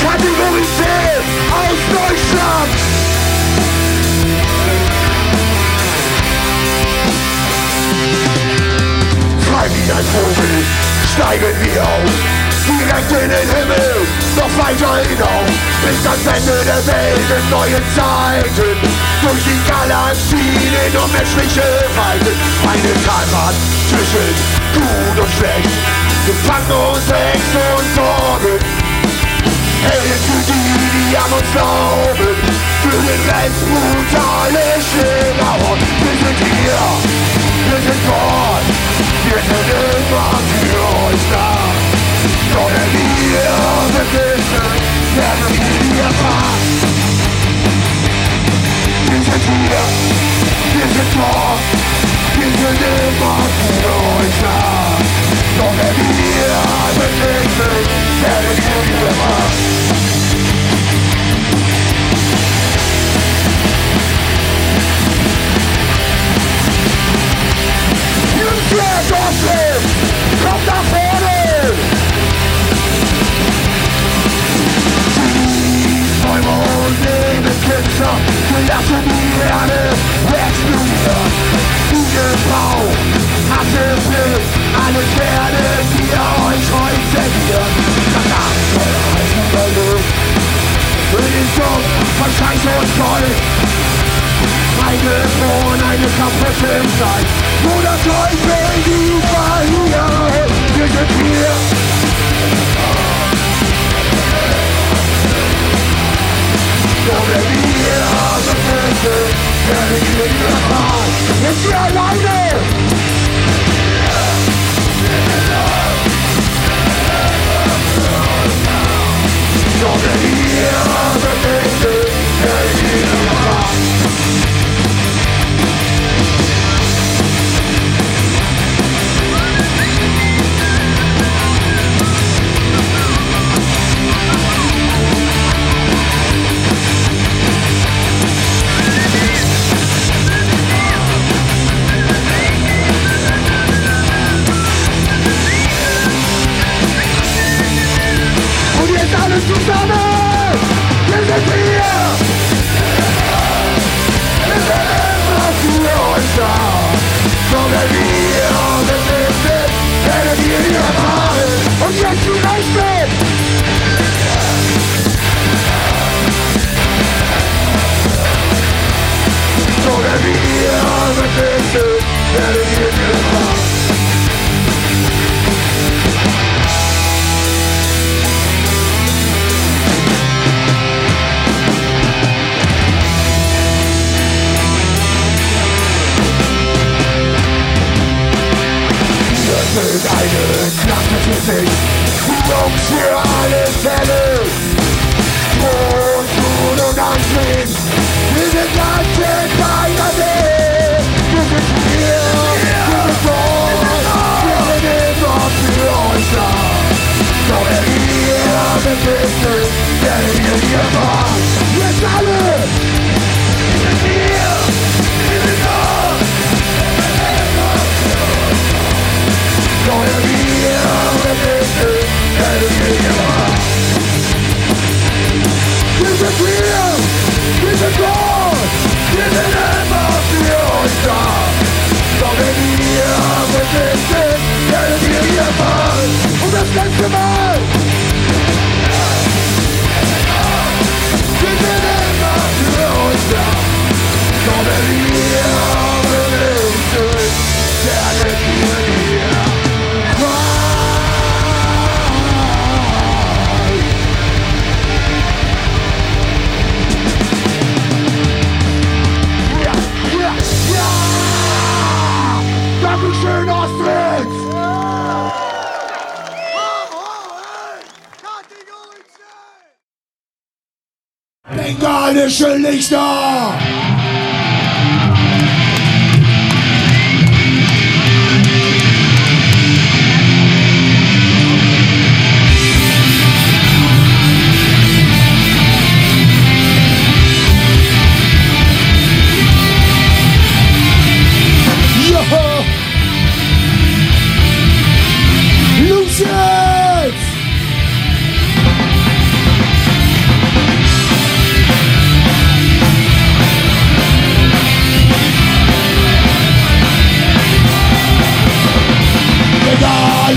Kategorie C aus Deutschland. Frei wie ein Vogel steigen wir auf, direkt in den Himmel, noch weiter hinauf, bis ans Ende der Welt in neuen Zeiten, durch die Galaxien in unmenschliche Weiten, eine Heimat zwischen gut und schlecht, gefangen uns Ängste und Sorgen, Helden für die an uns glauben, für den Rest brutale Schläger. Wir sind hier, wir sind dort, wir sind immer für euch da. Doch wenn wir befinden, werden wir erfasst. Wir sind hier, wir sind dort, wir sind immer für euch da. Doch wenn wir befinden, werden wir erfasst. Jungs, Dorfleben, kommt nach vorne! Bäume und Nebelkitzer, wir lassen die Erde explodieren. Diese Frau hatte Pflicht, alles werdet ihr euch heute servieren. Das Abenteuer heißt überlebt, für den Sumpf von Scheiße und Gold. Eine Thron, eine kaputte Zeit, wo der Teufel die verliert. Wir sind hier. Wo wir befinden, werden wir überfahren. Ist ihr alleine? Wo wir befinden, werden wir überfahren. Alles zusammen! Wir sind hier! Wir sind immer für euch da! Doch wenn wir befinden, werden wir hier erfahren! Und jetzt die Rechte! Doch wenn wir befinden, werden wir hier erfahren! Mit einem Knacken für sich, die Jungs für alle Fälle. Brot, Blut und Antrieb, wir sind ganze keiner Weg. Wir sind hier, wir sind dort, wir sind immer für euch da. Doch wenn wir befinden, werden wir hier fahren. Jetzt alle! Wir sind hier, wir sind dort. Doch wenn wir befinden, werden wir hier fahren. Wir sind hier, wir sind dort, wir sind immer für euch da. Doch wenn wir befinden, werden wir hier fahren. Und das letzte Mal. Wir sind immer für euch da. Doch wenn wir befinden, werden wir hier fahren. Dankeschön, Ostritz! Bengalische Lichter!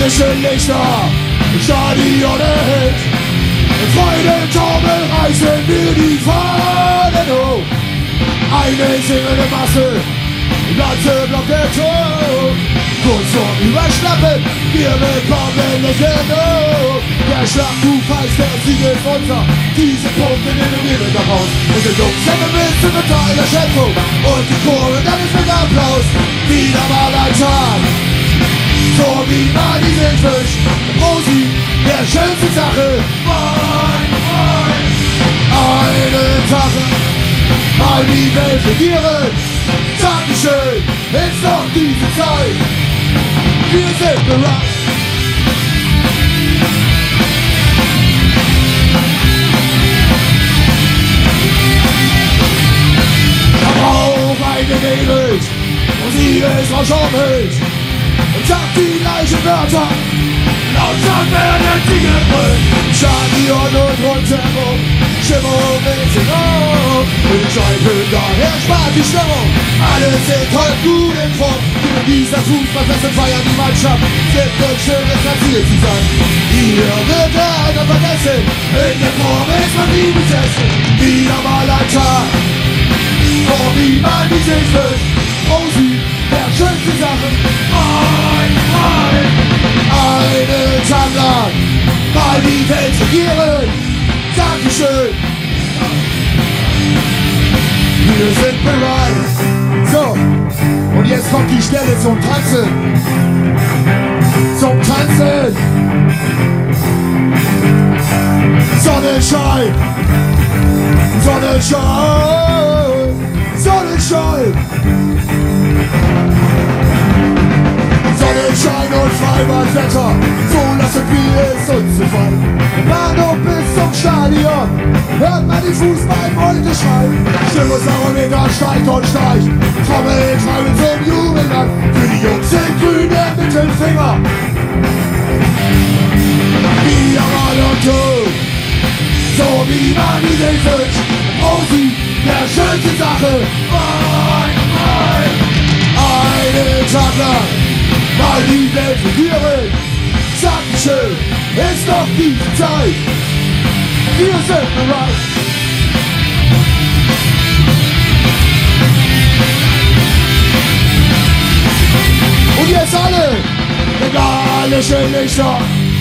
Bengalische Lichter, Stadion erhellt. Freudentaumel reißen wir die Fahnen hoch. Eine singende Masse, ganze Block der Tod. Kurz vorm Überschlappen, wir bekommen nicht genug. Der Schlachtruf heißt, der Sieg ist unser. Diese Punkte nehmen wir mit nach Haus. Unsere Jungs hängen bis zum Metall der Schöpfung. Und die Chore, dann ist mit Applaus. Wieder mal ein Tag, so wie man die Seefisch. Rosi, der schönste Sache. Eine Sache, mal die Welt regieren. Dankeschön, ist noch diese Zeit. Wir sind bereit. Auch eingenebelt und sie ist verschaumelt und sagt die gleichen Wörter. Langsam werden sie gebrüllt. Stadion und rundherum, Stimmung ist enorm. Und Scheiben daher spart die Stimmung. Alle sind heute gut in Form. Gegen dieser Fußballfest und feiern die Mannschaft. Gibt uns schönes Ziel zu sein. Hier wird der Alter vergessen. In der Form ist man nie besessen. Wieder mal ein Tag, so wie man die sich will. Rosi, der schönste Sache. Einen Tag lang mal die Welt regieren. Dankeschön. Wir sind bereit. So, und jetzt kommt die Stelle zum Tanzen. Zum Tanzen. Sonnenschein. Sonnenschein. Sonnenschein. Sonnenschein und Freibadwetter, so lassen wir es uns gefallen. Im Bahnhof bis zum Stadion hört man die Fußballbeute schreien. Stimmungsbarometer steigt und steigt, Trommel treiben zum Jubeln an. Für die Jungs sind grün der Mittelfinger. Wir mal und du, so wie man die sich wünscht. Rosi, der schönste Sache. Einen Tag lang mal die Welt regieren. Dankeschön, ist doch diese Zeit. Wir sind bereit. Und jetzt alle bengalische Lichter.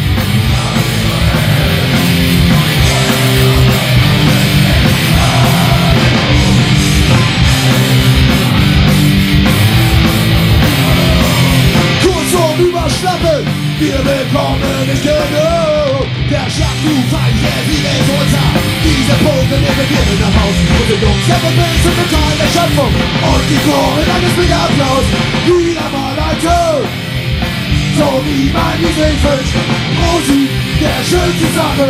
Überschlappen, wir bekommen nicht genug. Der Schlachtruf heißt, der Sieg ist unser. Diese Punkte nehmen wir mit nach Haus. Unsere Jungs hängen bis zum Metall der Schöpfung. Und die Chore, dann ist mit Applaus. Wieder mal ein Ton, so wie man die sich wünscht. Rosi, der schönste Sache.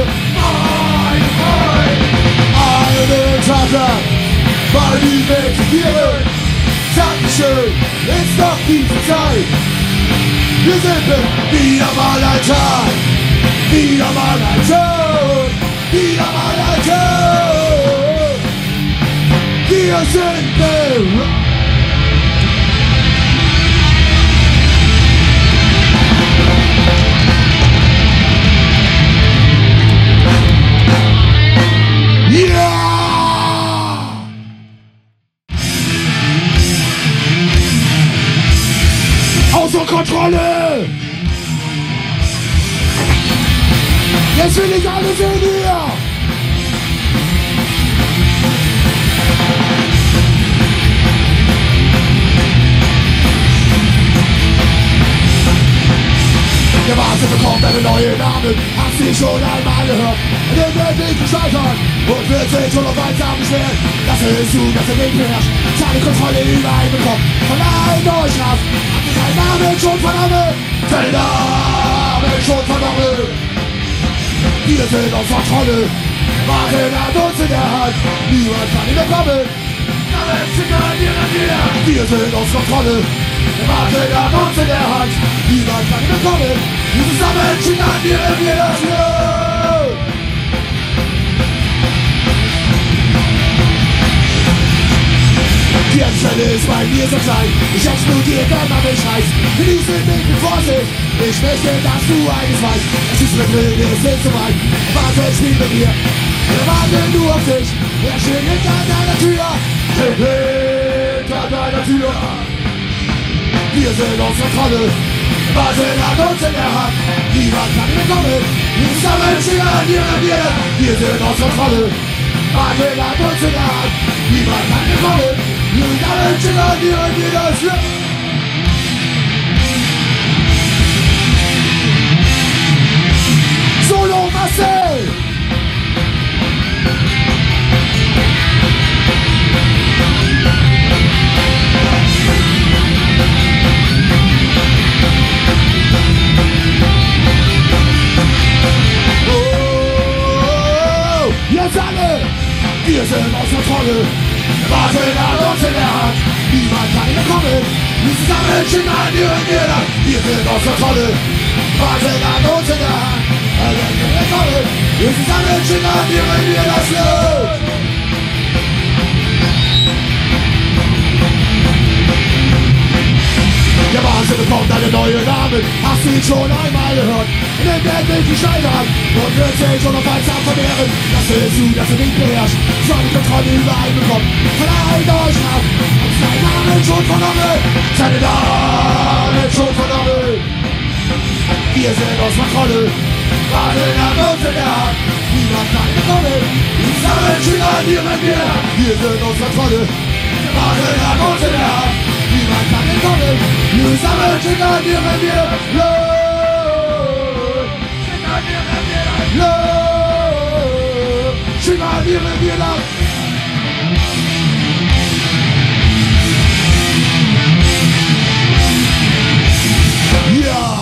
Einen Tag lang mal die Welt regieren. Dankeschön, ist doch diese Zeit. Wir sind wieder mal ein Tag, wieder mal ein Tod, wieder mal ein Tod. Wir sind bereit. Ja! Außer Kontrolle! Jetzt will ich alle sehen hier! Gewartet bekommt eine neue Namen, hast sie schon einmal gehört. Und ihr werdet nicht gescheitert und wird sich schon auf einsam beschweren. Das ist zu, dass ihr nicht beherrscht, keine Kontrolle überall bekommt. Von allen euch habt ihr seinen Namen schon vernommen, seinen Namen schon vernommen. Wir sind auf Kontrolle, Waffen an uns in der Hand, niemand kann ihn bekommen. Wir sind auf Kontrolle, Waffen an uns in der Hand, niemand kann ihn bekommen. Wir zusammen signalisieren wir das Glück. Die Anstelle ist bei mir so klein, ich explodiere, wenn man mich reißt. Genieße mich mit Vorsicht, ich möchte, dass du eines weißt. Es ist mir drin, es ist so weit, warte, spiel mit mir. Wir warten nur auf dich, er steht hinter deiner Tür. Hinter deiner Tür. Wir sind aus Kontrolle, warten an uns in der Hand. Niemand kann mehr kommen, wir sammeln Schüler an ihren Bier. Wir sind aus Kontrolle, warten an uns in der Hand. Niemand kann mehr kommen, wir sammeln Schüler an ihren Bier. Solo Marcel! Jetzt alle! Wir sind aus Kontrolle, warten an uns in der Hand. Niemand kann mehr kommen, wir sammeln Schüler an ihren Bier. Wir sind aus Kontrolle, warten an uns in der Hand. Wir sind alle Schüler, die wenn wir das Blut. Der Wahnsinn bekommt einen neuen Namen, hast du ihn schon einmal gehört? Nimmt endlich die Scheide an und wird sich schon auf Weizsamen vermehren. Das willst du, dass er nicht beherrscht, soll die Kontrolle über einen bekommen. Verleiht euch ab, und sein Name schon vernommen, seine Namen schon vernommen. Wir sind aus Kontrolle, warten an uns in der Hand. Niemand kann kommen, wir sammeln Schüler an ihren Bier. Wir sind aus Kontrolle, warten an uns in der Hand. Niemand kann kommen, wir sammeln Schüler an ihren Bier. Schüler an ihren Bier. Ja!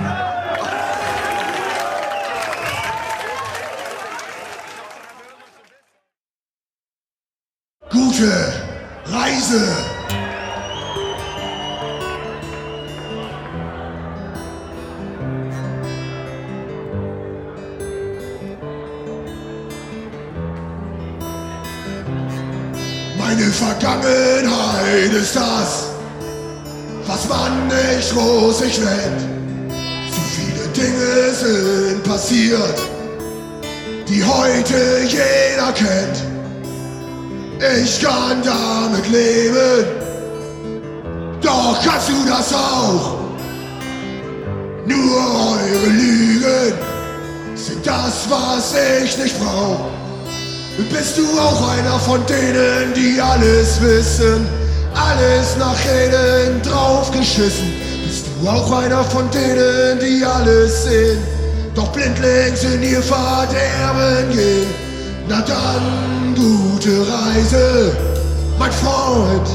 Gute Reise! Meine Vergangenheit ist das, was man nicht rosig nennt. Zu viele Dinge sind passiert, die heute jeder kennt. Ich kann damit leben, doch kannst du das auch? Nur eure Lügen sind das, was ich nicht brauch. Bist du auch einer von denen, die alles wissen, alles nach jedem draufgeschissen? Bist du auch einer von denen, die alles sehen, doch blindlings in ihr Verderben gehen? Na dann, gute Reise, mein Freund.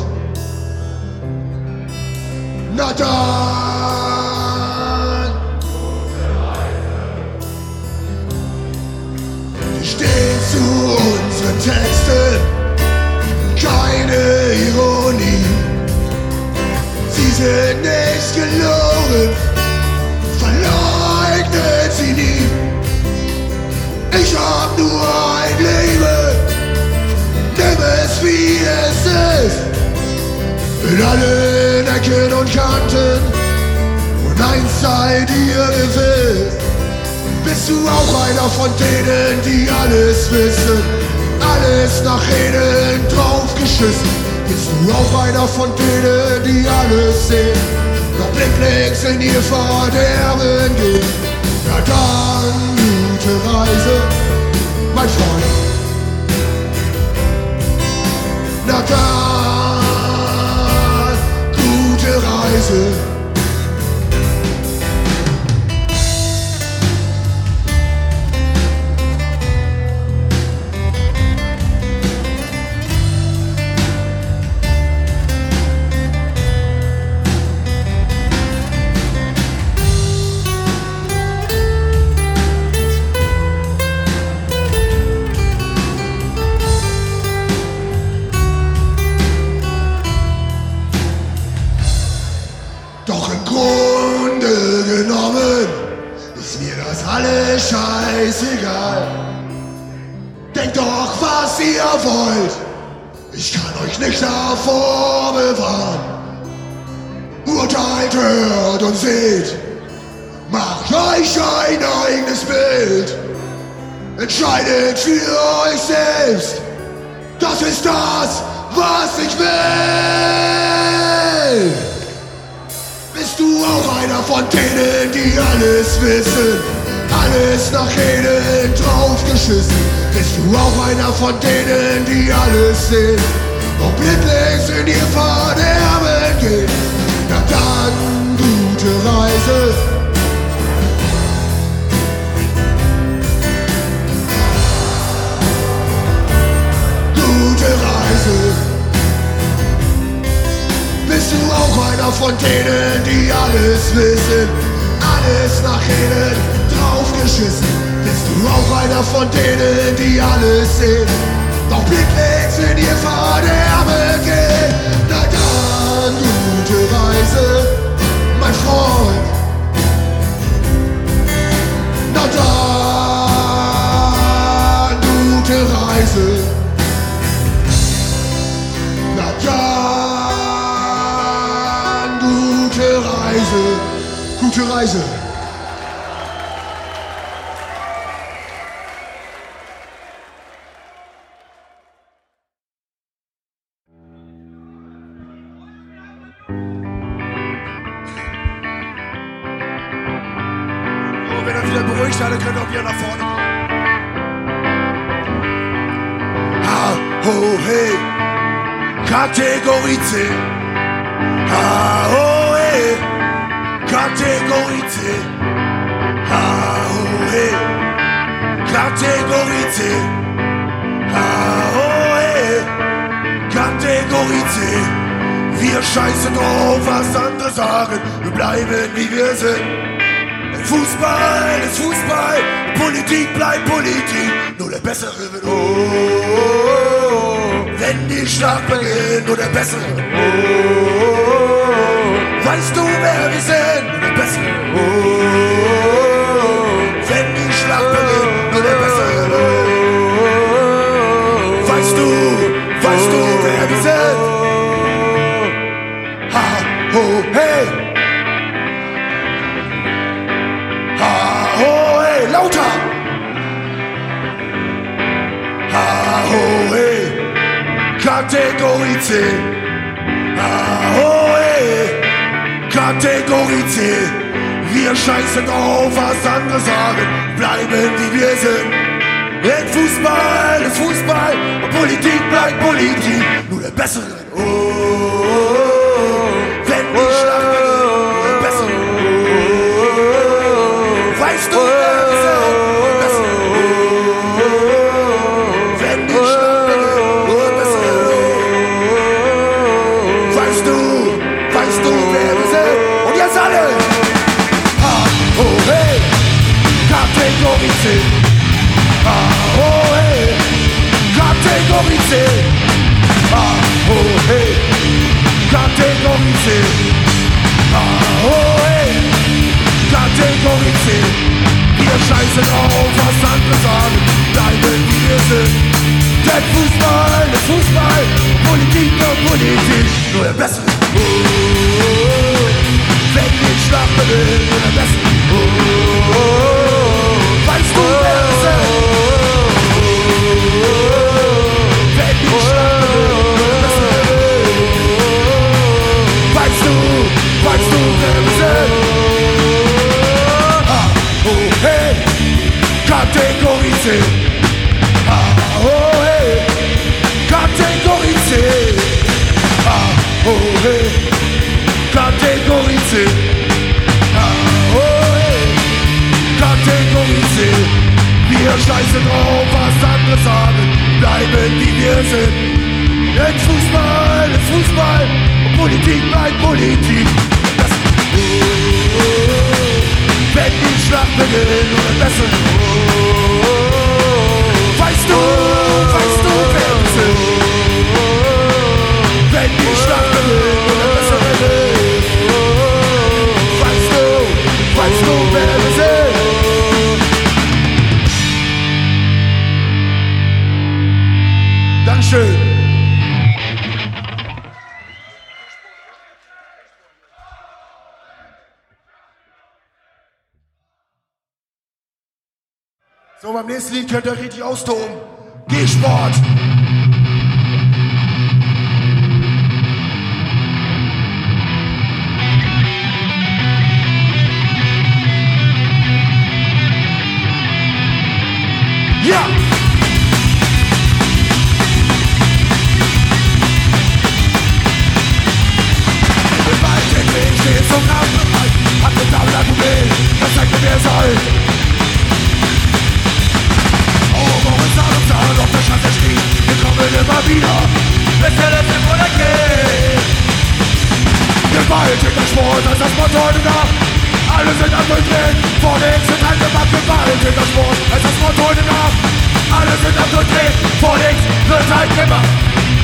Na dann, gute Reise. Wir stehen zu unseren Texten, keine Ironie. Sie sind nicht gelogen, verleugnet sie nie. Ich hab nur ein Leben, nimm es wie es ist. In allen Ecken und Kanten, und eins sei dir gewiss. Bist du auch einer von denen, die alles wissen, alles nach ihnen draufgeschissen? Bist du auch einer von denen, die alles sehen, doch blindlings in ihr Verderben gehen? Na dann, gute Reise, mein Freund. Na dann, gute Reise. Doch im Grunde genommen ist mir das alles scheißegal. Denkt doch, was ihr wollt, Ich kann euch nicht davor bewahren. Urteilt, hört und seht. Macht euch ein eigenes Bild. Entscheidet für euch selbst. Das ist das, was ich will. Bist du auch einer von denen, die alles wissen? Alles nach jedem draufgeschissen. Bist du auch einer von denen, die alles sehen? Und blindlings in ihr Verderben gehen? Na dann, gute Reise. Gute Reise. Bist du auch einer von denen, die alles wissen? Alles nach jedem draufgeschissen. Bist du auch einer von denen, die alles sehen? Doch blindlings in ihr Verderben gehen? Na dann, gute Reise, mein Freund. Na dann, gute Reise. Na dann, gute Reise. Gute Reise. Wenn er wieder beruhigt hat, dann könnt ihr auch wieder nach vorne kommen. Ha, ho, hey, Kategorie C. Ha, ho, hey, Kategorie C. Ha, ho, hey, Kategorie C. Ha, ho, hey, Kategorie C. Wir scheißen drauf, was andere sagen. Wir bleiben wie wir sind. Fußball ist Fußball, Politik bleibt Politik, nur der Bessere wird wenn die Schlacht beginnt, nur der Bessere weißt du, wer wir sind, nur der Bessere wenn die Schlacht beginnt, nur der Bessere weißt du, wer wir sind. Ha, ho, hey. Lauter! Ha, ho, hey, Kategorie C. Ha, ho, hey, Kategorie C. Wir scheißen auf, was andere sagen, bleiben wie wir sind. Denn Fußball ist Fußball und Politik bleibt Politik, nur der Bessere. Wenn die Schlacht beginnt, nur der Bessere. Weißt du, Kategorie C. Ah, oh, hey. Kategorie C. Ah, oh, hey. Kategorie C. Ah, oh, hey. Kategorie C. Wir scheißen auf, was andere sagen, bleiben wie wir sind. Denn Fußball ist Fußball, Politik und Politik, nur der Bessere. Wenn die Schlacht beginnt, nur der Bessere. Weißt du, wer wir sind? Wenn die Schlacht beginnt, nur der Bessere. Weißt du, wer wir sind? Ah, oh, hey, Kategorie C. Ah, oh, hey, Kategorie C. Ah, oh, hey, Kategorie C. Ah, oh, hey, Kategorie C. Wir scheißen drauf, was andere sagen, bleiben wie wir sind. Denn Fußball ist Fußball und Politik bleibt Politik. Wenn die Schlacht beginnt, nur der Bessere. Weißt du, wer wir sind? Wenn die Schlacht beginnt, nur der Bessere. Weißt du, wer wir sind? Dankeschön. So, beim nächsten Lied könnt ihr euch richtig austoben. G-Sport! Ja! Ich stehe zum Namenbereich, hab den Namen Argument, das zeigt mir, wer ihr seid. Auf der Straße stehen, wir kommen immer wieder, bis wir das im oder geht. Gewalt in der Sport, das ist das Motto heute Nacht. Alle sind am Durchdrehen, vor links sind halt gemacht. Gewalt in der Sport, das ist das Motto heute Nacht. Alle sind am Durchdrehen, vor links wird halt gemacht.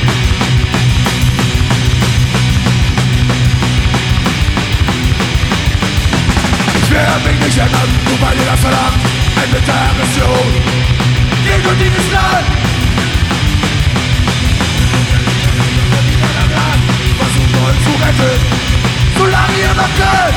Ich werde mich nicht ändern, nur weil ihr das verlangt. Ende der Aggression gegen dieses Land. Versucht euch zu retten, solange ihr noch könnt.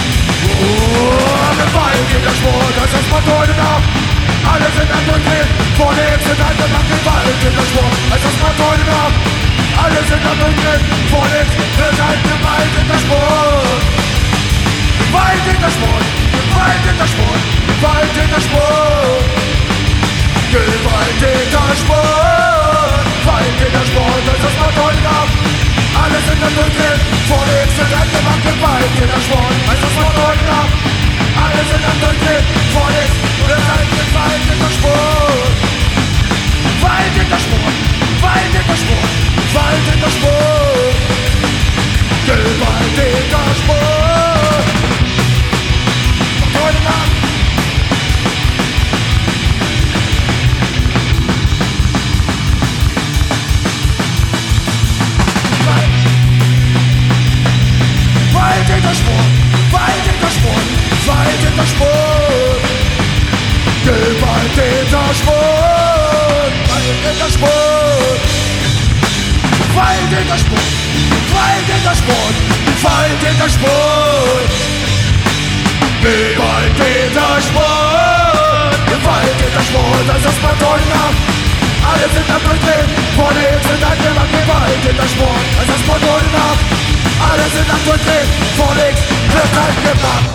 Gewalt in der Sport, das ist man heute Nacht. Alle sind am Durchdrehen, vor links sind alle nach Gewalt in der Sport, das ist man heute Nacht. Alle sind am Durchdrehen, vor links wird halt Gewalt in der Sport. Gewalt in der Sport, Gewalt in der Sport, Gewalt in der Sport. Gewalt in der Sport, Gewalt in der Sport, das ist man heute Nacht. Alle sind am Durchdrehen, vor links sind halt gemacht. Gewalt in der Sport, das ist man heute Nacht. Alle sind am Durchdrehen, vor links wird halt Gewalt in der Sport. Gewalt in der Sport, Gewalt in der Sport, Gewalt in der Sport. Gewalt in der Sport. Heute Nacht. Gewalt in der Sport, Gewalt in der Sport, Gewalt in der Sport. Gewalt in der Sport, Gewalt in der Sport. Gewalt in der Sport, Gewalt in der Sport, Gewalt in der Sport. Gewalt in der Sport, Gewalt in der Sport, das ist man heute Nacht. Alle sind am Durchdrehen, vor links sind angemacht. Gewalt in der Sport, das ist man heute Nacht. Alle sind am Durchdrehen, vor links wird halt gemacht.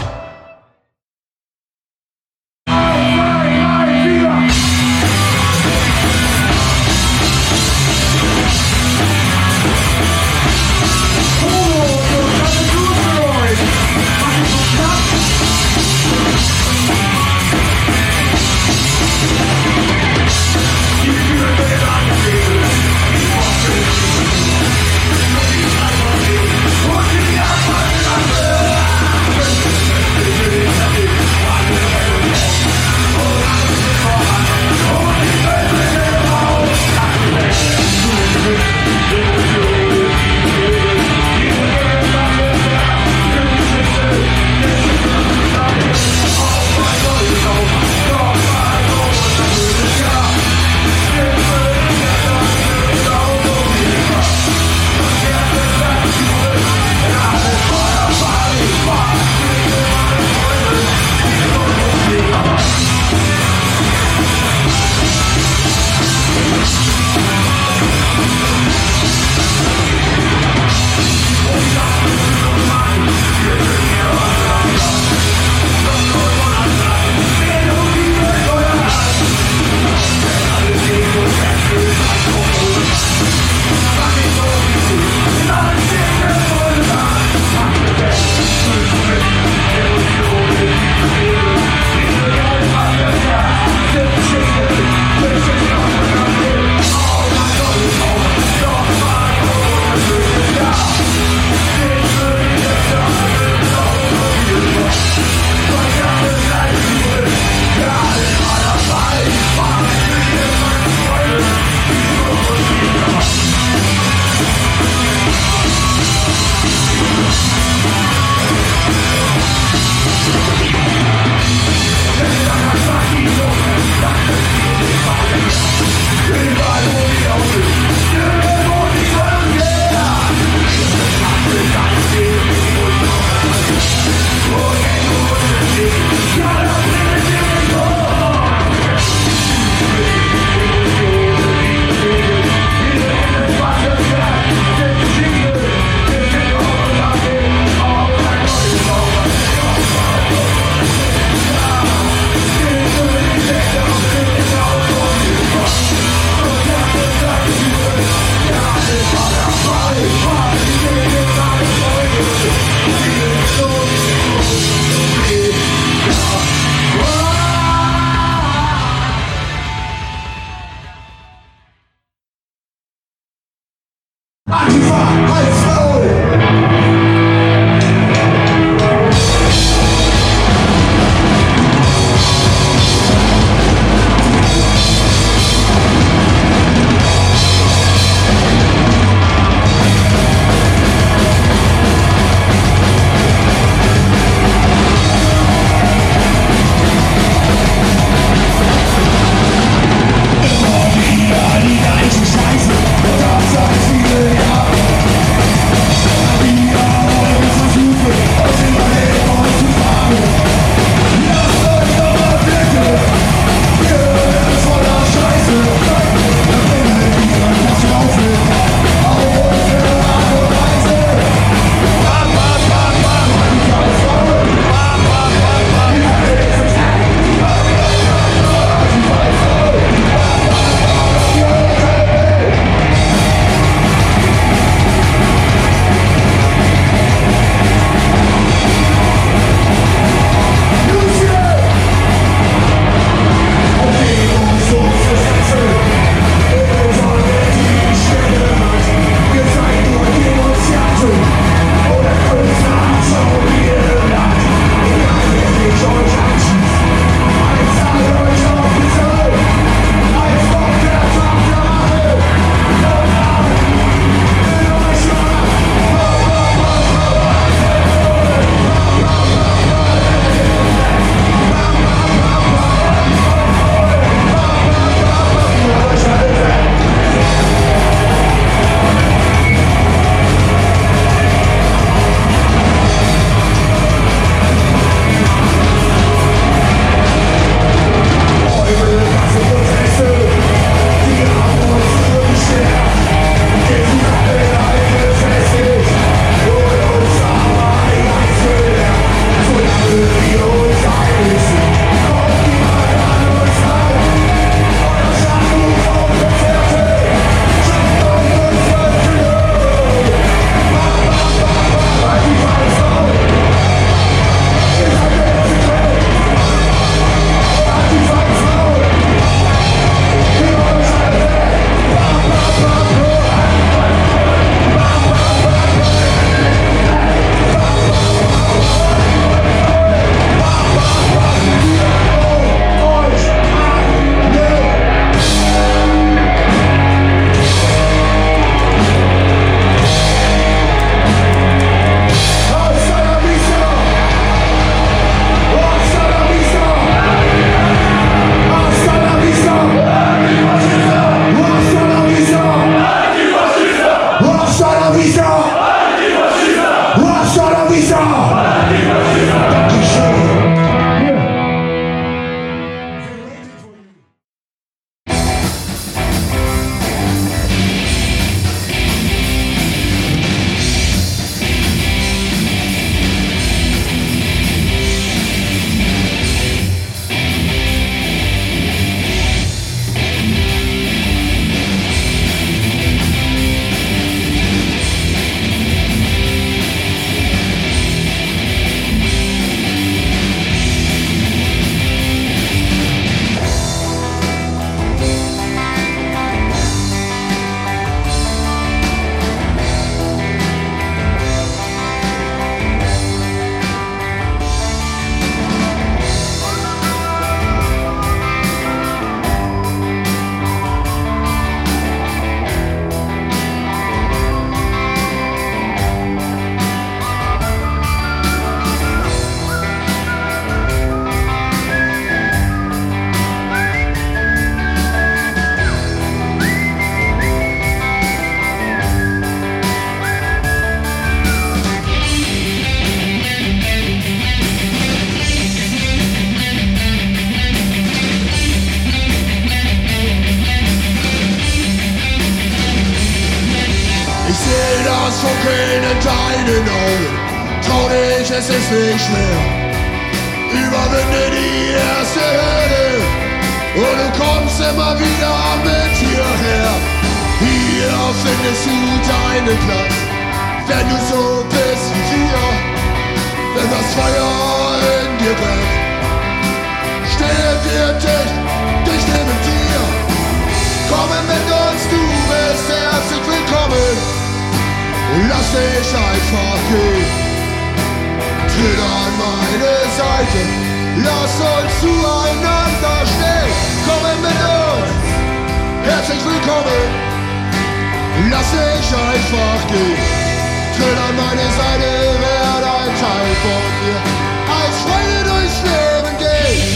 Funkeln in deinen Augen. Trau dich, es ist nicht schwer. Überwinde die erste Hürde und du kommst immer wieder mit hierher. Hier findest du deinen Platz, wenn du so bist wie wir. Wenn das Feuer in dir brennt, stehen wir dicht neben dir. Komme mit uns, du bist herzlich willkommen. Lass dich einfach gehen. Tritt an meine Seite, lass uns zueinander stehen. Komme mit uns, herzlich willkommen. Lass dich einfach gehen. Tritt an meine Seite, werde ein Teil von mir. Als Freunde durchs Leben gehen.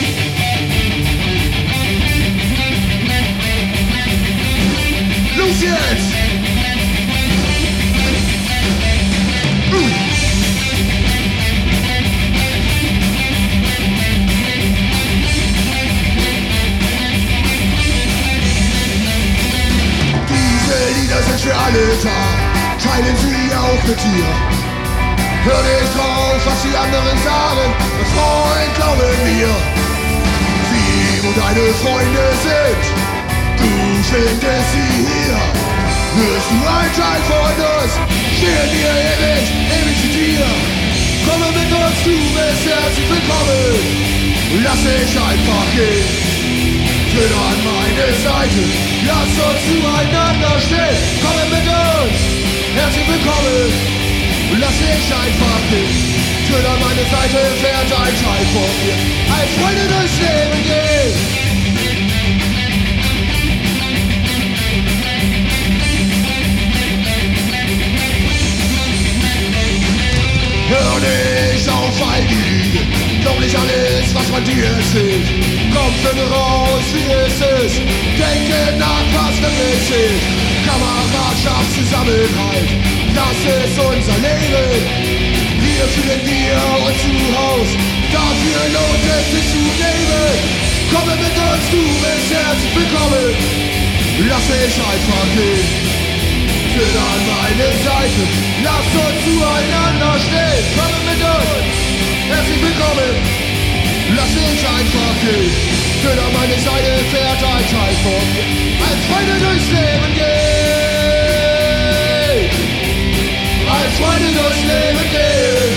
Los jetzt! Diese Lieder sind für alle da, teilen sie auch mit dir. Hör nicht drauf, was die anderen sagen, mein Freund, glaube mir. Wie wo deine Freunde sind, du findest sie hier. Wirst du ein Teil von uns, stehen wir ewig zu dir. Komme mit uns, du bist herzlich willkommen. Lass dich einfach gehen. Tritt an meine Seite, lass uns zueinander stehen. Komme mit uns, herzlich willkommen. Lass dich einfach gehen. Tritt an meine Seite, werd ein Teil von mir. Als Freunde durchs Leben gehen. Hör nicht auf all die Lüge, glaub nicht alles, was man dir erzählt. Komm, finde raus, wie es ist, denke nach, was wirklich ist. Kameradschaft, Zusammenhalt, das ist unser Leben. Hier fühlen wir uns zu Haus, dafür lohnt es sich zu leben. Komme mit uns, du bist herzlich willkommen. Lass dich einfach gehen. Tritt an meine Seite, lass uns zueinander stehen. Komme mit uns, herzlich willkommen. Lass dich einfach gehen. Tritt an meine Seite, fährt ein Teil von mir. Als Freunde durchs Leben gehen. Als Freunde durchs Leben gehen.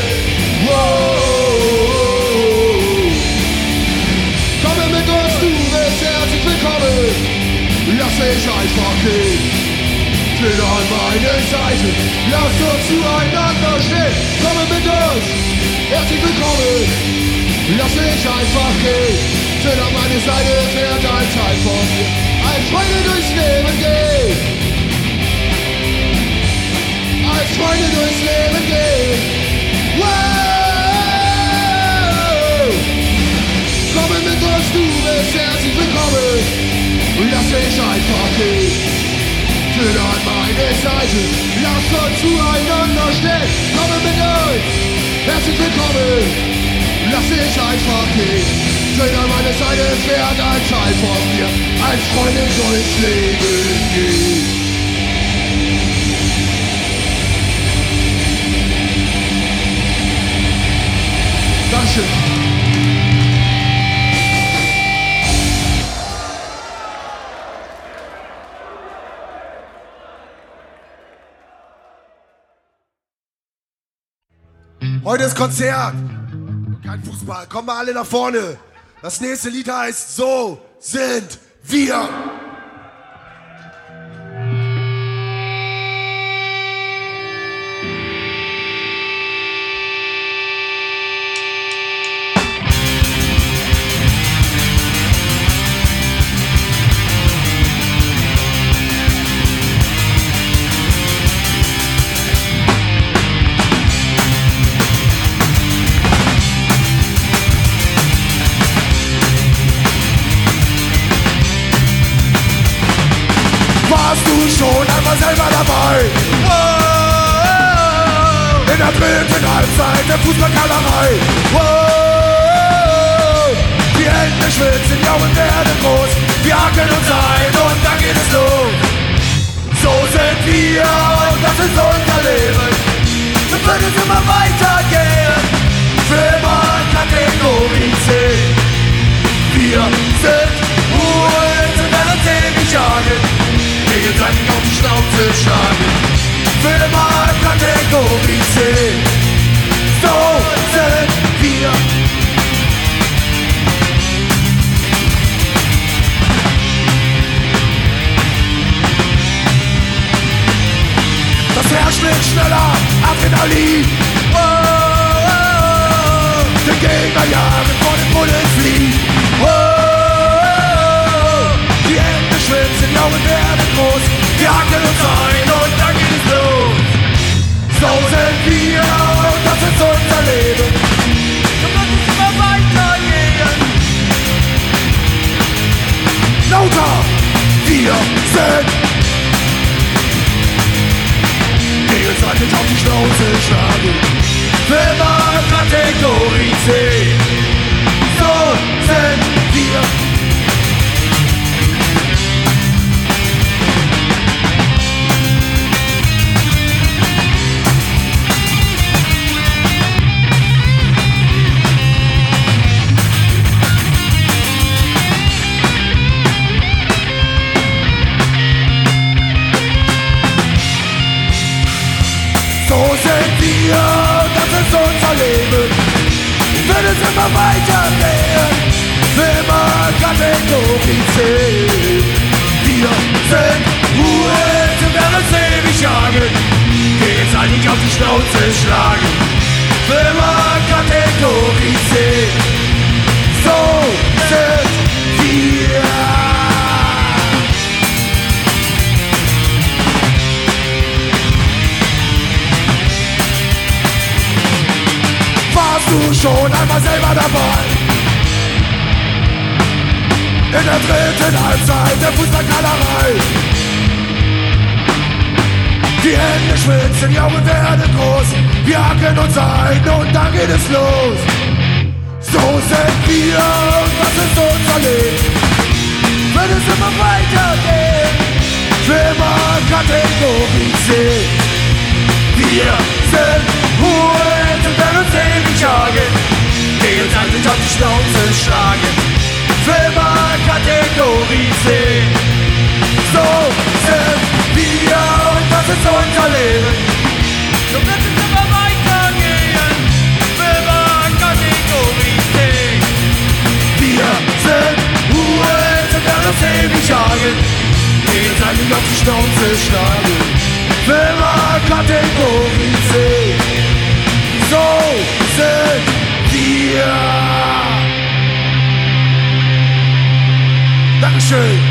Wow. Komme mit uns, du bist herzlich willkommen. Lass dich einfach gehen. Tritt an meine Seite, lass uns zueinander stehen. Komme mit uns, herzlich willkommen. Lass dich einfach gehen. Tritt an meine Seite, fährt ein Teil von mir. Als Freunde durchs Leben gehen. Als Freunde durchs Leben gehen. Wow. Komme mit uns, du bist herzlich willkommen. Lass dich einfach gehen. Tritt an meine Seite, lass uns zueinander stehen. Komme mit uns, herzlich willkommen. Lass dich einfach gehen. Tritt an meine Seite, fährt ein Teil von mir. Als Freunde durchs Leben gehen. Dankeschön. Heute ist Konzert. Kein Fußball. Kommen wir alle nach vorne. Das nächste Lied heißt So sind wir. Warst du schon einmal selber dabei? In der dritten Halbzeit der Fußballkalerei. Die Hände schwitzen, die Augen werden groß. Wir hacken uns ein und dann geht es los. So sind wir und das ist unser Leben. es immer weitergehen. Für immer Kategorie C. Wir sind Ruhe und werden uns ewig jagen, gegenseitig auf die Schnauze schlagen. Für immer Kategorie C. So sind wir. Das Herz schlägt schneller, Adrenalin. Oh, oh, oh. Den Gegner jagen, vor den Bullen fliehen. Oh, oh, oh. Die Hände schwitzen, die Augen werden groß. Wir hacken uns ein und dann geht es los. So sind wir und das ist unser Leben. Dann wird es immer weitergehen. Lauter, wir sind gegenseitig auf die Schnauze schlagen. Für immer Kategorie C. So sind wir. So sind wir, das ist unser Leben. Wird es immer weitergehen, für immer Kategorie C. Wir sind Ruhe, wir werden uns ewig jagen, gegenseitig auf die Schnauze schlagen. Für immer Kategorie C. So sind wir. Warst du schon einmal selber dabei? In der dritten Halbzeit der Fußballknallerei. Die Hände schwitzen, die Augen werden groß. Wir hacken uns ein und dann geht es los. So sind wir und das ist unser Leben. Wird es immer weitergehen, für immer Kategorie C. Wir sind Ruhe und werden uns ewig jagen, gegenseitig auf die Schnauze schlagen. Für immer Kategorie C. So sind wir und das ist unser Leben. So wird es immer weitergehen, für immer Kategorie C. Wir sind Ruhe und werden uns ewig jagen, gegenseitig auf die Schnauze schlagen. Für immer Kategorie C. So sind wir. Dankeschön.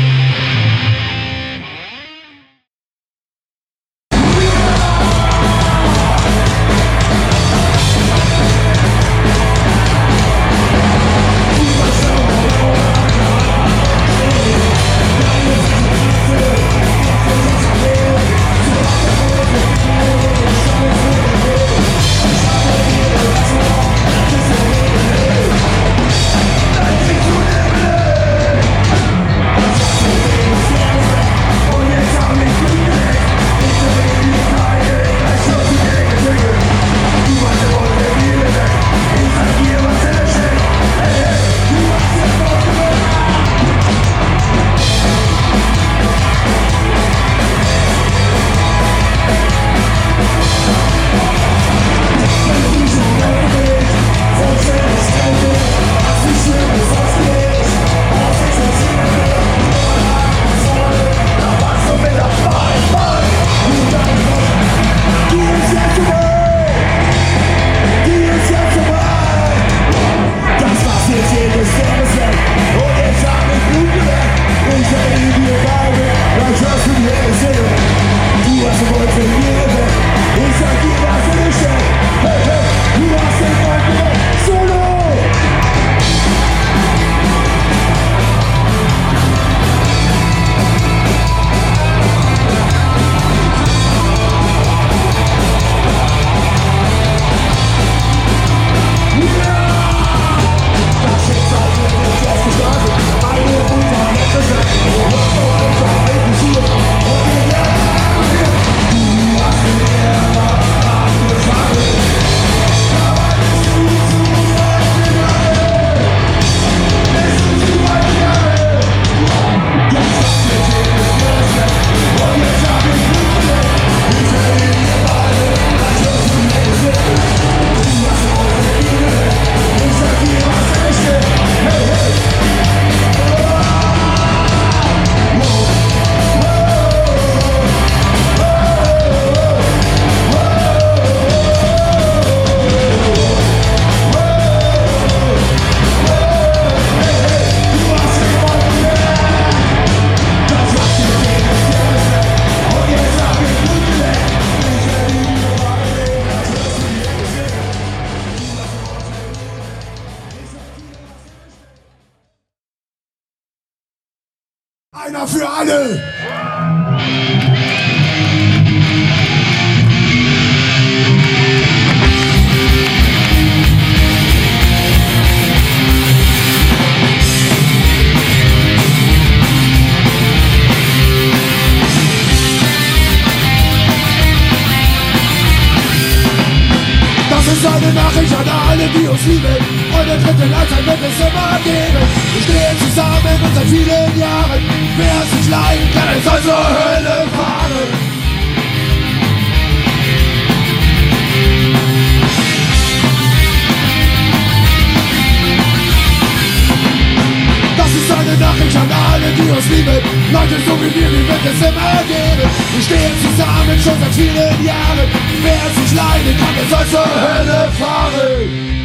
Eine Nachricht an alle, die uns lieben. Eure dritte Leiter wird es immer geben. Wir stehen zusammen und seit vielen Jahren. Wer es nicht leiden kann, es soll zur Hölle fahren. Das ist eine Nachricht an alle, die uns lieben. Leute so wie wir, die wird es immer geben. Wir stehen zusammen schon seit vielen Jahren. Wer es nicht leiden kann, der soll zur Hölle fahren.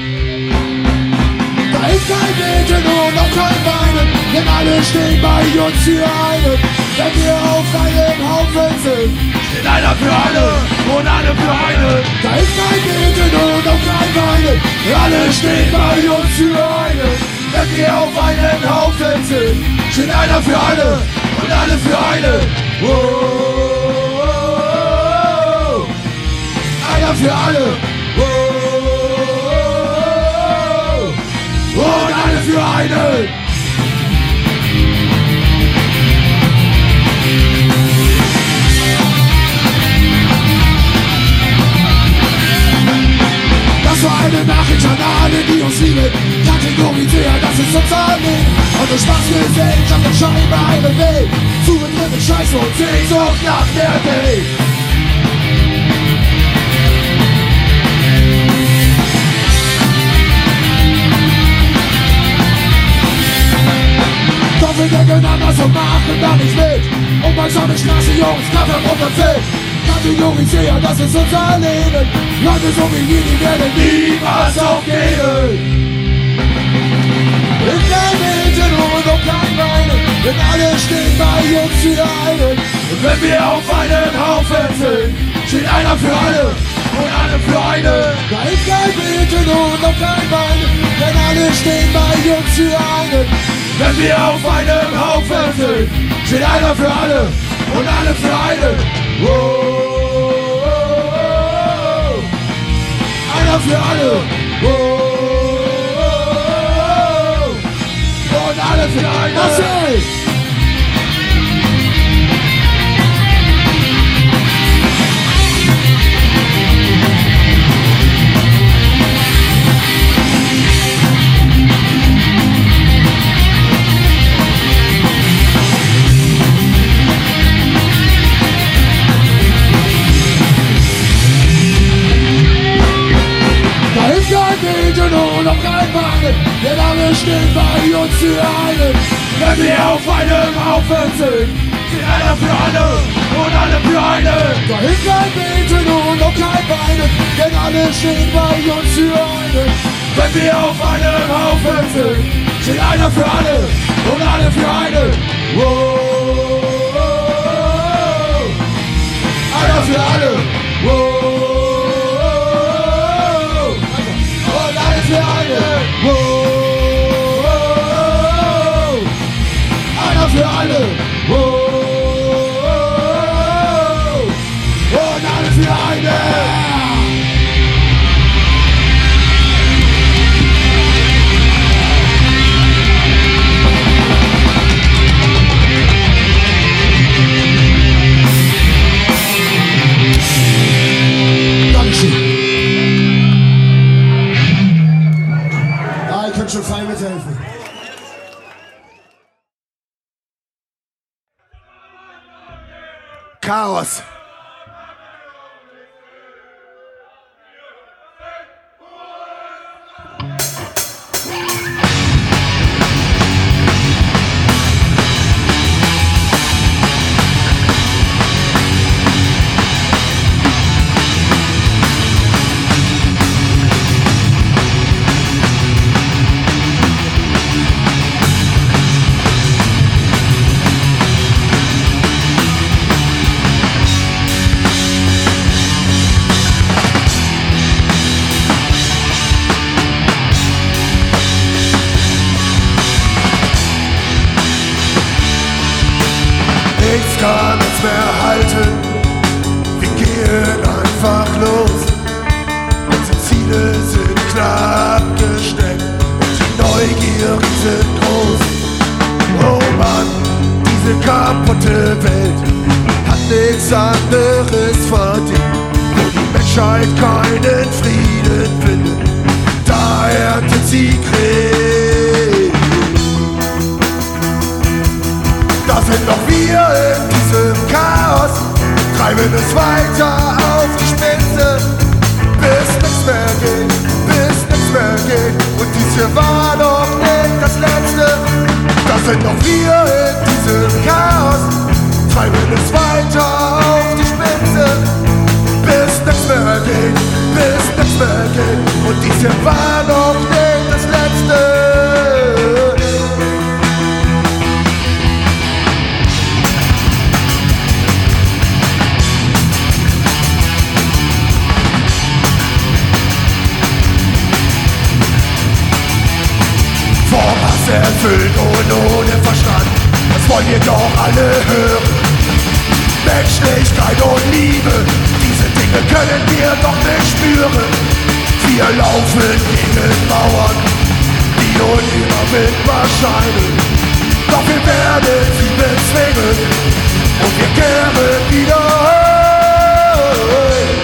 Da ist kein Beten und auch kein Weinen, denn alle stehen bei uns für einen. Wenn wir auf einem Haufen sind, steht einer für alle und alle für einen. Da ist kein Beten und auch kein Weinen, alle stehen bei uns für einen. Wenn wir auf einem Haufen sind, steht einer für alle und alle für einen. Einer für alle. Und alle für einen. Das war eine Nachricht an alle, die uns lieben. Kategorisieren, das ist unser Leben. Unsere Spaßgesellschaft ist scheinbar einen Weg. Zugedrückte Scheiße und Sehnsucht nach der Welt. Doch wir denken anders und machen da nicht mit. Und bei Sonnenstraße, Jungs, Kaffee auf dem Feld. Kategorisieren, das ist unser Leben. Leute so wie wir, die werden niemals aufgeben. In der Mitte und auch kein Weinen, denn alle stehen bei uns für einen. Und wenn wir auf einem Haufen sind, steht einer für alle und alle für einen. Da ist kein Beten und auch kein Weinen, denn alle stehen bei uns für einen. Wenn wir auf einem Haufen sind, steht einer für alle und alle für einen. Einer für alle. Und alle für einen. Das ist. Und noch kein Weinen, denn alle stehen bei uns für einen. Wenn wir auf einem Haufen sind, steht einer für alle und alle für einen. Da ist kein Beten und noch kein Weinen, denn alle stehen bei uns für einen. Wenn wir auf einem Haufen sind, steht einer für alle und alle für einen. Einer für alle. Für eine, einer für alle, und alle für eine. Dankeschön. Schon fein mithelfen. Chaos. mehr halten. Wir gehen einfach los. Unsere Ziele sind klar abgesteckt und die Neugier sind groß. Oh Mann, diese kaputte Welt hat nichts anderes verdient. Wo die Menschheit keinen Frieden findet, da erntet sie Krieg. Da sind doch wir in diesem Chaos, treiben es weiter auf die Spitze, bis nichts mehr geht, bis nichts mehr geht. Und dies hier war doch nicht das Letzte. Da sind doch wir in diesem Chaos, treiben es weiter auf die Spitze, bis nichts mehr geht, bis nichts mehr geht. Und dies hier war doch nicht das Letzte. Erfüllt und ohne Verstand, das wollen wir doch alle hören. Menschlichkeit und Liebe, diese Dinge können wir doch nicht spüren. Wir laufen gegen Mauern, die unüberwindbar scheinen. Doch wir werden sie bezwingen und wir kehren wieder heim.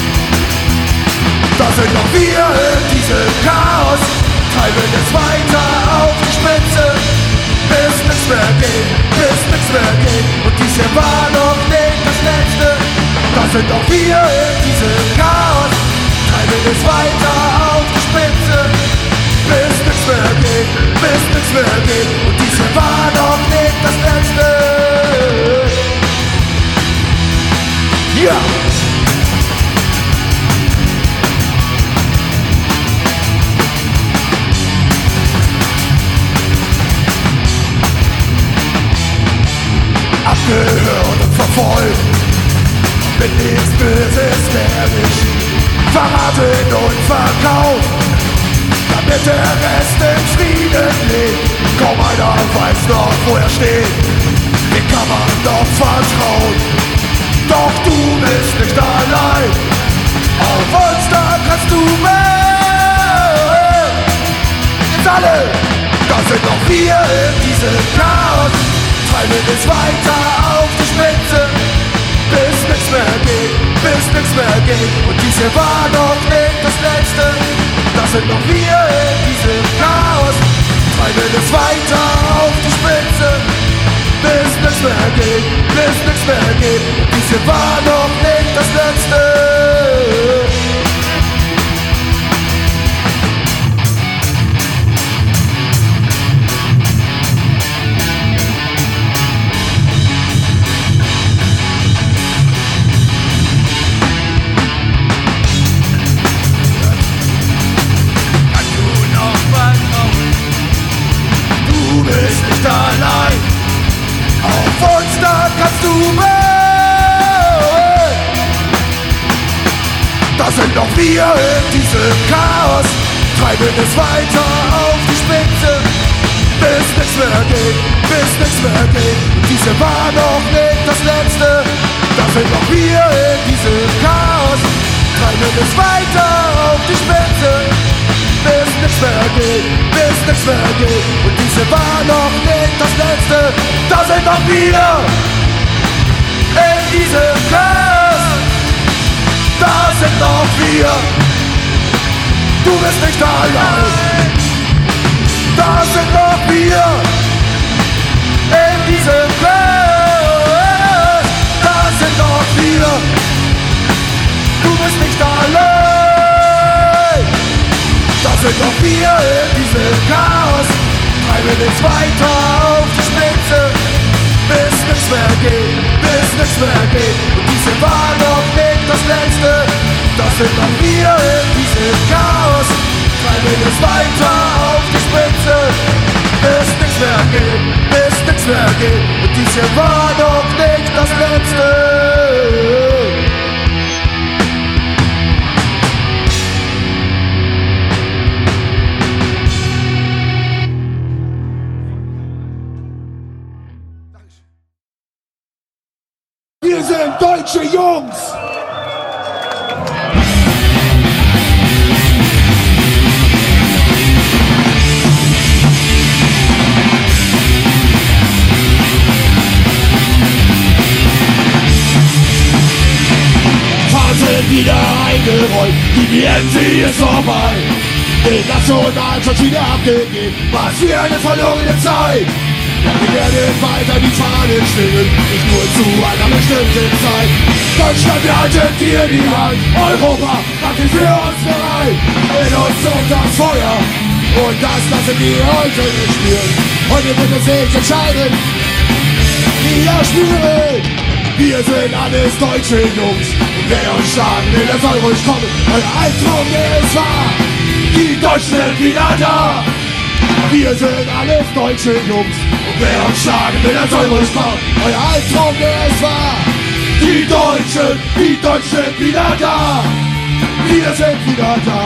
Da sind doch wir in diesem Chaos, treiben es weiter auf die Spitze, bis nichts mehr geht, bis nichts mehr geht. Und dies hier war noch nicht das Letzte. Da sind doch wir in diesem Chaos, treiben es weiter auf die Spitze, bis nichts mehr geht, bis nichts mehr geht. Und dies hier war noch nicht das Letzte. Ja! Abgehört und verfolgt, mit nichts Böses mehr geschieht, verraten und verkauft, damit der Rest im Frieden lebt. Kaum einer weiß noch, wo er steht, wie kann man doch vertrauen? Doch du bist nicht allein, auf uns da kannst du mehr. Jetzt alle, da sind noch wir in diesem Chaos, treiben es weiter auf die Spitze, bis nichts mehr geht, bis nichts mehr geht. Und dies hier war noch nicht das Letzte. Da sind noch wir in diesem Chaos, treiben es weiter auf die Spitze, bis nichts mehr geht, bis nichts mehr geht. Und dies hier war noch nicht das Letzte. Allein, auf uns da kannst du mehr. Da sind doch wir in diesem Chaos, treiben es weiter auf die Spitze, bis nichts mehr geht, bis nichts mehr geht. Und diese war noch nicht das Letzte. Da sind doch wir in diesem Chaos, treiben es weiter auf die Spitze, bis nichts mehr geht, bis nichts mehr geht. Und diese war noch nicht das Letzte. Da sind noch wir in diesem Chaos. Da sind noch wir. Du bist nicht allein. Da sind noch wir in diesem Chaos. Da sind noch wir. Du bist nicht allein. Da sind noch wir in diesem Chaos, treiben es weiter auf die Spitze, bis nichts mehr geht, bis nichts mehr geht. Und diese war noch nicht das Letzte. Da sind noch wir in diesem Chaos, treiben es weiter auf die Spitze, bis nichts mehr geht, bis nichts mehr geht. Und diese war noch nicht das Letzte. Wir sind deutsche Jungs. Sind wieder eingerollt, die WM ist vorbei. Den Nationalschutz wieder abgegeben, was für eine verlorene Zeit. Ja, wir werden weiter die Fahnen schwingen, nicht nur zu einer bestimmten Zeit. Deutschland, wir halten dir die Hand, Europa macht es für uns bereit. In uns zog das Feuer und das lassen wir heute nicht spüren. Heute wird es sich entscheiden, wir spüren. Wir sind alles deutsche Jungs. Und wer uns schlagen will, der soll ruhig kommen. Euer Albtraum, der ist wahr. Die Deutschen sind wieder da. Wir sind alles deutsche Jungs. Und wer uns schlagen will, der soll ruhig kommen. Euer Albtraum, der ist wahr. Die Deutschen sind wieder da. Wir sind wieder da.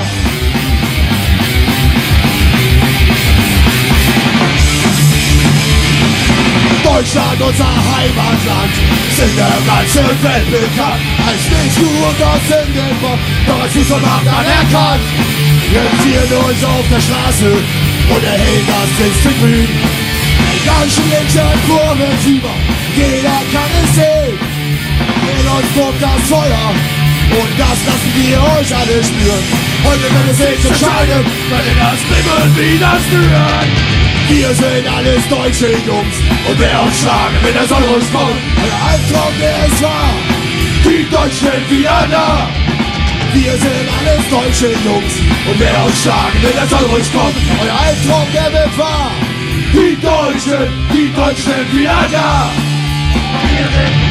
Deutschland, unser Heimatland, sind der ganzen Welt bekannt. Als nicht nur Gott in den Bock, doch als Fuß und Macht anerkannt. Wir ziehen uns auf der Straße und erheben das Disziplin. Ganz schön linken Kurvenfieber, jeder kann es sehen. In uns tobt das Feuer und das lassen wir euch alle spüren. Heute wird es sich entscheiden, wenn ihr das Kribbeln wieder spüren. Wir sind alles deutsche Jungs und wer uns schlagen will, der soll uns kommen. Euer Albtraum, der ist wahr. Die Deutschen sind wieder da. Wir sind alles deutsche Jungs und wer uns schlagen will, der soll uns kommen. Euer Albtraum, der wird wahr. Die Deutschen sind wieder da. Wir sind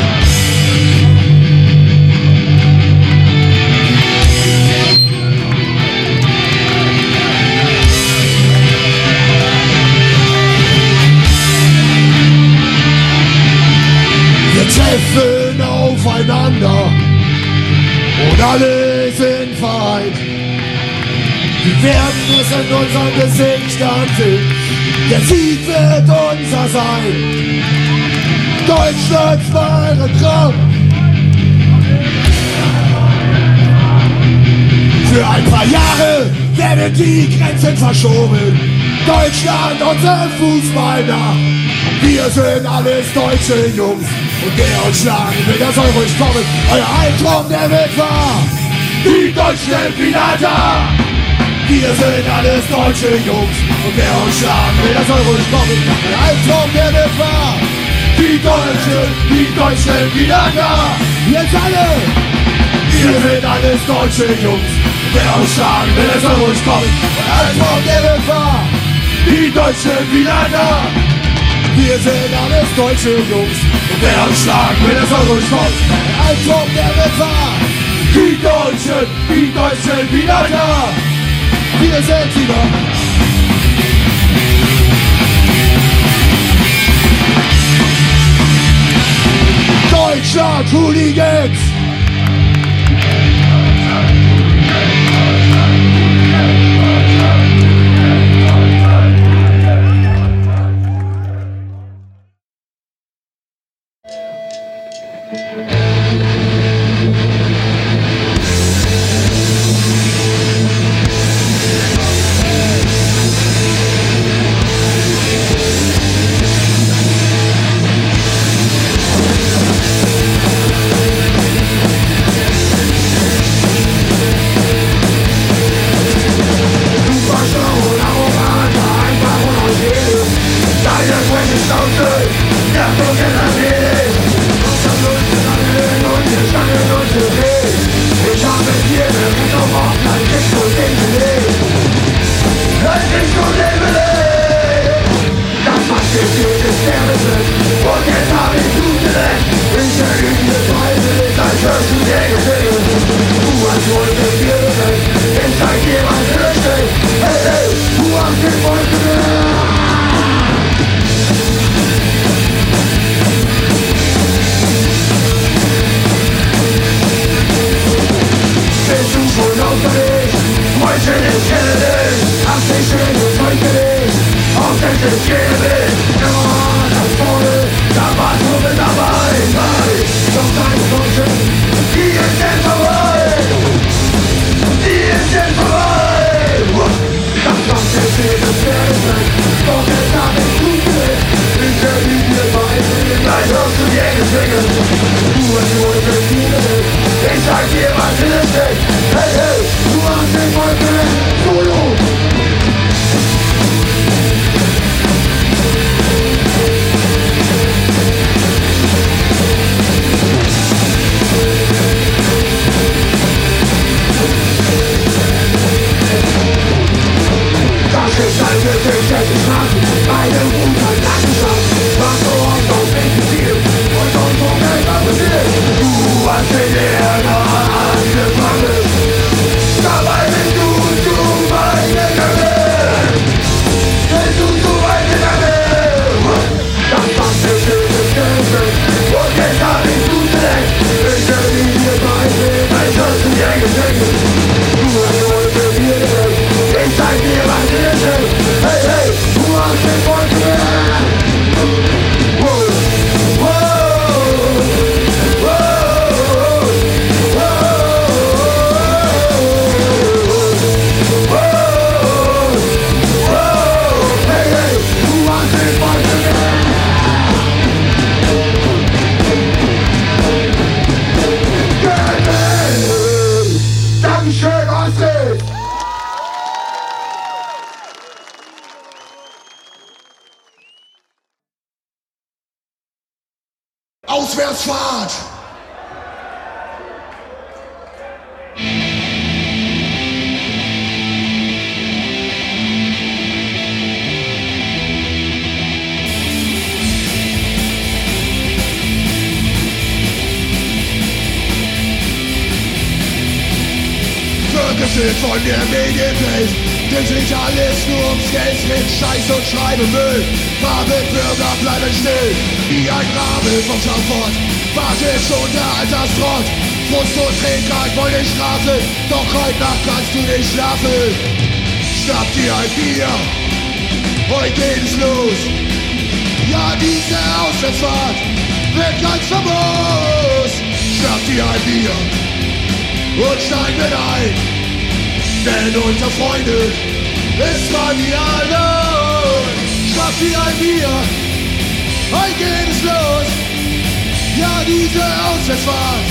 treffen aufeinander und alle sind vereint. Wir werden es in unserem Gesichtern sehen, der Sieg wird unser sein. Deutschlands wahre Traum. Für ein paar Jahre werden die Grenzen verschoben. Deutschland, unser Fußball nach. Wir sind alles deutsche Jungs. Und wer uns schlagen will, der soll ruhig kommen. Euer Albtraum, der wird wahr. Die Deutschen sind wieder da. Wir sind alles deutsche Jungs. Und wer uns schlagen will, der soll ruhig kommen. Euer Albtraum, der wird wahr. Die Deutschen sind wieder da. Jetzt alle. Wir sind alles deutsche Jungs. Und wer uns schlagen will, der soll ruhig kommen. Euer Albtraum, der wird wahr. Die Deutschen sind wieder da. Wir sind alles deutsche Jungs. Und wer uns schlagen will, der soll ruhig kommen. Der Albtraum, der wird wahr. Die Deutschen sind wieder da. Wir sind wieder. Deutschland, Hooligans. Ich habe hier eine Rettung auf mein Kind. Auswärtsfahrt. Vergiftet von der Medienwelt, dreht sich alles nur ums Geld, mit Scheiß und Schreibemüll. Bürger bleiben still, wie ein Rabe vom Schafott. Wartet schon der Alterstrott, Frust und Trägheit wollen dich strafen, doch heute Nacht kannst du nicht schlafen. Schnapp dir ein Bier, heute geht's los. Ja, diese Auswärtsfahrt wird ganz famos. Schnapp dir ein Bier und steig mit ein, denn unter Freunden ist man nie allein. Schnapp dir ein Bier, heute geht es los. Ja, diese Auswärtsfahrt.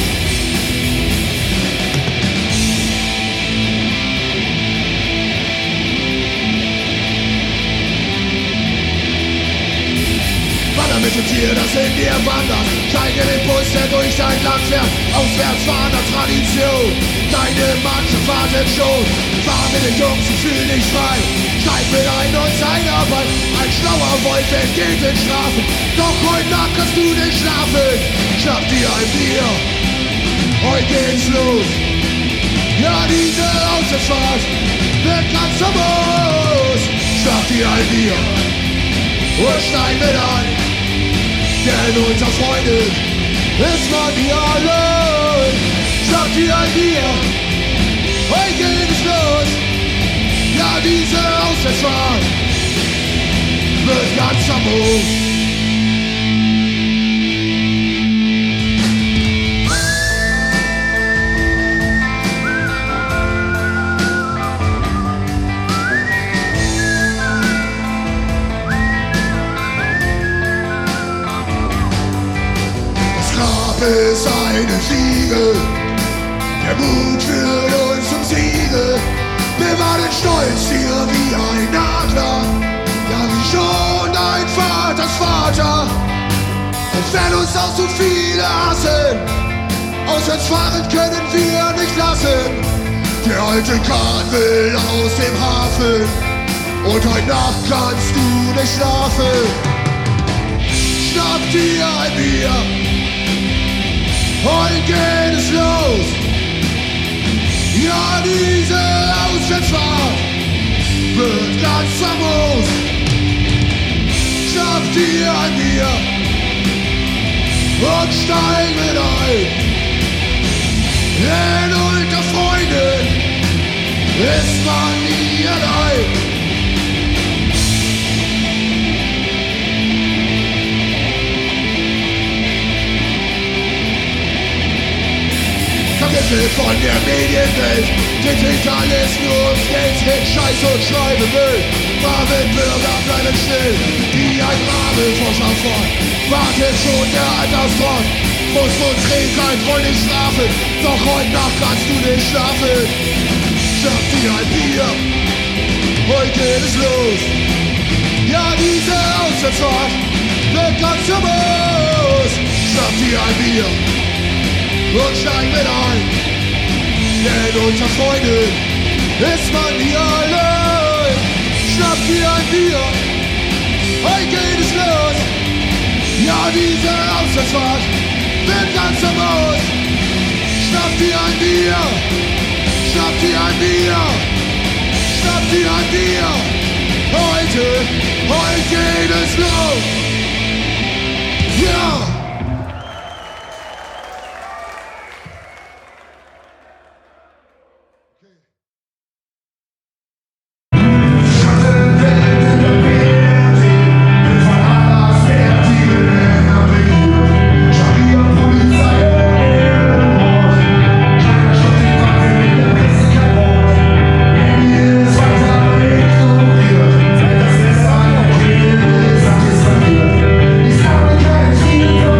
Wander mit dem Tier, das in dir wandert. Steige den Puls, der durch dein Land fährt. Auswärts fahren nach Tradition. Deine Mannschaft wartet schon. Fahr mit den Jungs, ich fühl dich frei. Steig mit ein und sei dabei. Ein schlauer Wolf entgeht den Strafen. Doch heute Nacht kannst du nicht schlafen. Schnapp dir ein Bier, heute geht's los. Ja, diese Auswärtsfahrt wird ganz famos. Schnapp dir ein Bier und steig mit ein, denn unter Freunden ist man nie allein. Schnapp dir ein Bier, heute geht es los. Ja, diese Auswärtsfahrt wird ganz famos. Ist eine Siege, der Mut führt uns zum Siege. Wir waren stolz hier wie ein Adler, ja wie schon dein Vaters Vater. Und wenn uns auch so viele hassen, auswärts fahren können wir nicht lassen. Der alte Kahn will aus dem Hafen und heute Nacht kannst du nicht schlafen. Schnapp dir ein Bier, heute geht es los. Ja, diese Auswärtsfahrt wird ganz famos. Schnapp dir ein Bier und steig mit ein, denn unter Freunden ist man nie allein. Vergiftet von der Medienwelt, dreht sich alles nur ums Geld, mit Scheiß und Schreibemüll. Bürger bleiben still, wie ein Rabe vor Schafott. Wartet schon der Alterstrott, Frust und Trägheit wollen dich strafen, doch heute Nacht kannst du nicht schlafen. Schnapp dir ein Bier, heute geht es los. Ja, diese Auswärtsfahrt wird ganz famos. Schnapp dir ein Bier und steig mit ein, denn unter Freunden ist man nie allein. Schnapp dir ein Bier, heute geht es los. Ja, diese Auswärtsfahrt wird ganz famos. Schnapp dir ein Bier, schnapp dir ein Bier, schnapp dir ein Bier. Heute geht es los. Ja! Satisfacción.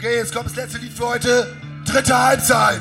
Okay, jetzt kommt das letzte Lied für heute. Dritte Halbzeit.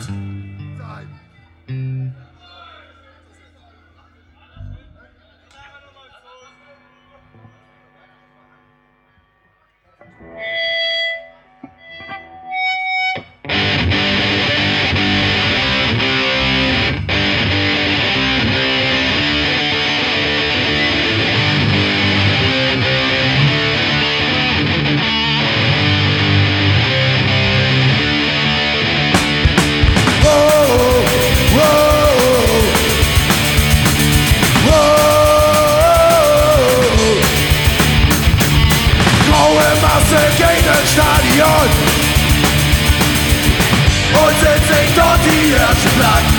Stadion und sind sich dort die ersten Platten.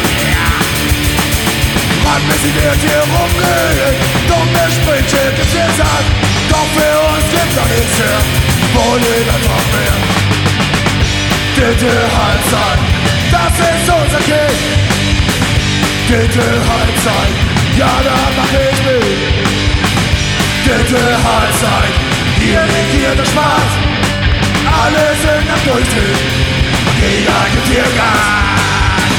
Man wird hier rumgehen, dumme Sprüche gibt's jetzt an. Doch für uns gibt's noch nichts mehr, wohl jeder drauf mehr. Dritte Halbzeit, das ist unser Kick. Dritte Halbzeit, ja da mach ich mit. Dritte Halbzeit, hier regiert der Spaß. Alle sind am Durchdrehen und jeder gibt hier Gas.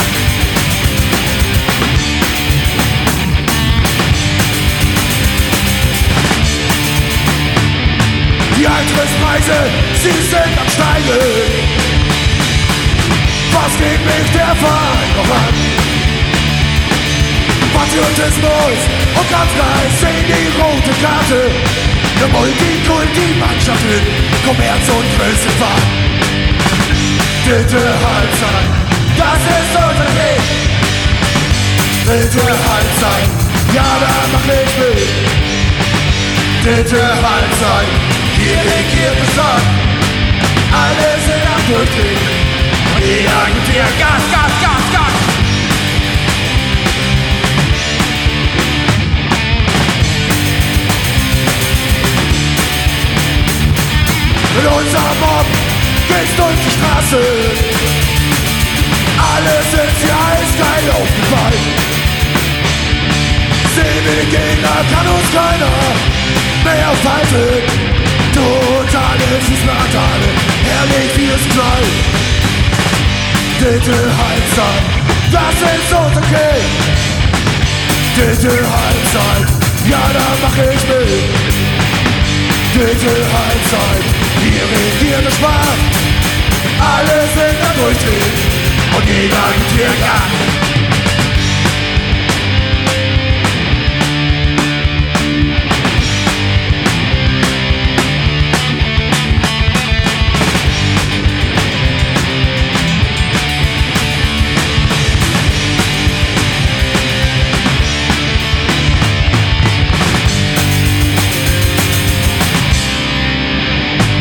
Die Eintrittspreise, sie sind am Steigen. Was geht mich der Verein noch an? Patriotismus und ganz gleich sehen die rote Karte. Der Multikulti-Mannschaften, Kommerz und Größenwahn. Dritte Halbzeit, das ist unser Weg. Dritte Halbzeit, ja da mach ich mit. Dritte Halbzeit, hier regiert es an. Alle sind am Durchdrehen und jeder gibt hier Gas, Gas, Gas, Gas. Mit unserem Mob geht's durch die Straße. Alle sind sie eiskalt aufgefallen. Sehen wir den Gegner, kann uns keiner mehr aufhalten. Totales Fußballtale, herrlich wie es knallt. Dritte Halbzeit, das ist unser Kick. Dritte Halbzeit, ja da mach ich mit. Dritte Halbzeit, hier regiert der Spaß. Alle sind am Durchdrehen und jeder gibt hier Gas.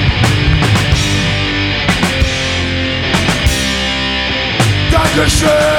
Dankeschön.